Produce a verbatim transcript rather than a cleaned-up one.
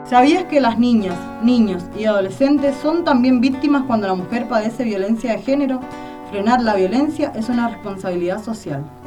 ¿Sabías que las niñas, niños y adolescentes son también víctimas cuando la mujer padece violencia de género? Frenar la violencia es una responsabilidad social.